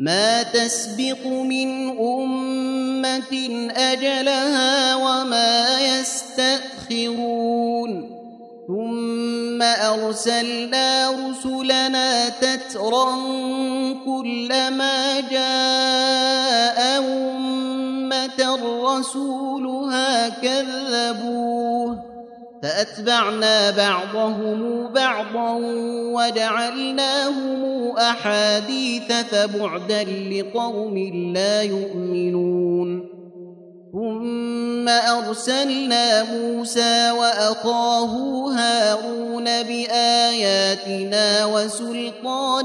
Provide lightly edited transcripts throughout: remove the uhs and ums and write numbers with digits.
ما تسبق من أمة أجلها وما يستأخرون ثم أرسلنا رسلنا تترى كلما جاء أمة رسولها كذبوه فأتبعنا بعضهم بعضا وجعلناهم أحاديث فبعدا لقوم لا يؤمنون ثم أرسلنا موسى وأخاه هارون بآياتنا وسلطان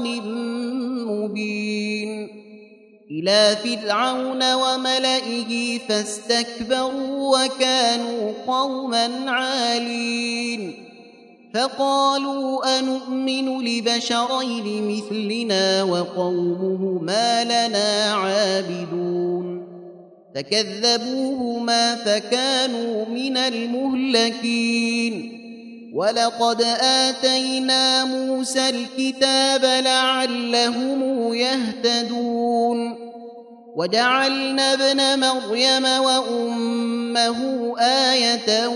مبين إلى فرعون وملئه فاستكبروا وكانوا قوما عالين فقالوا أنؤمن لبشرين مثلنا وقومهما لنا عابدون فكذبوهما فكانوا من المهلكين ولقد آتينا موسى الكتاب لعلهم يهتدون وجعلنا ابن مريم وأمه آية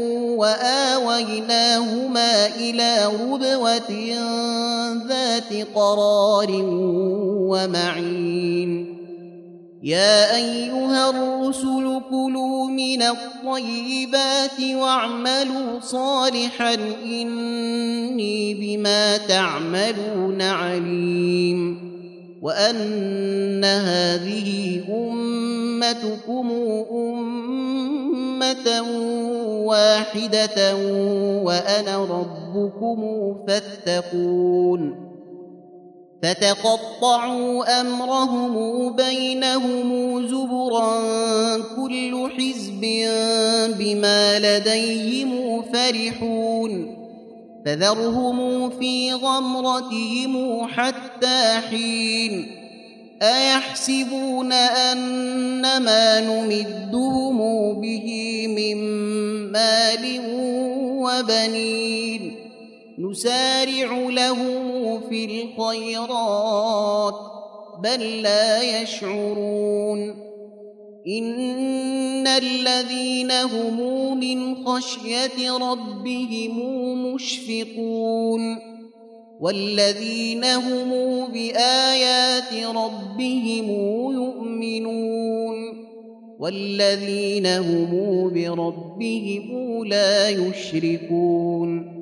وآويناهما إلى ربوة ذات قرار ومعين يا أيها الرسل كلوا من الطيبات واعملوا صالحا إني بما تعملون عليم وأن هذه أمتكم أمة واحدة وأنا ربكم فاتقون فتقطعوا أمرهم بينهم زبرا كل حزب بما لديهم فرحون فذرهم في غمرتهم حتى حين أيحسبون أنما نمدهم به من مال وبنين نسارع لهم في الخيرات بل لا يشعرون إن الذين هم من خشية ربهم مشفقون والذين هم بآيات ربهم يؤمنون والذين هم بربهم لا يشركون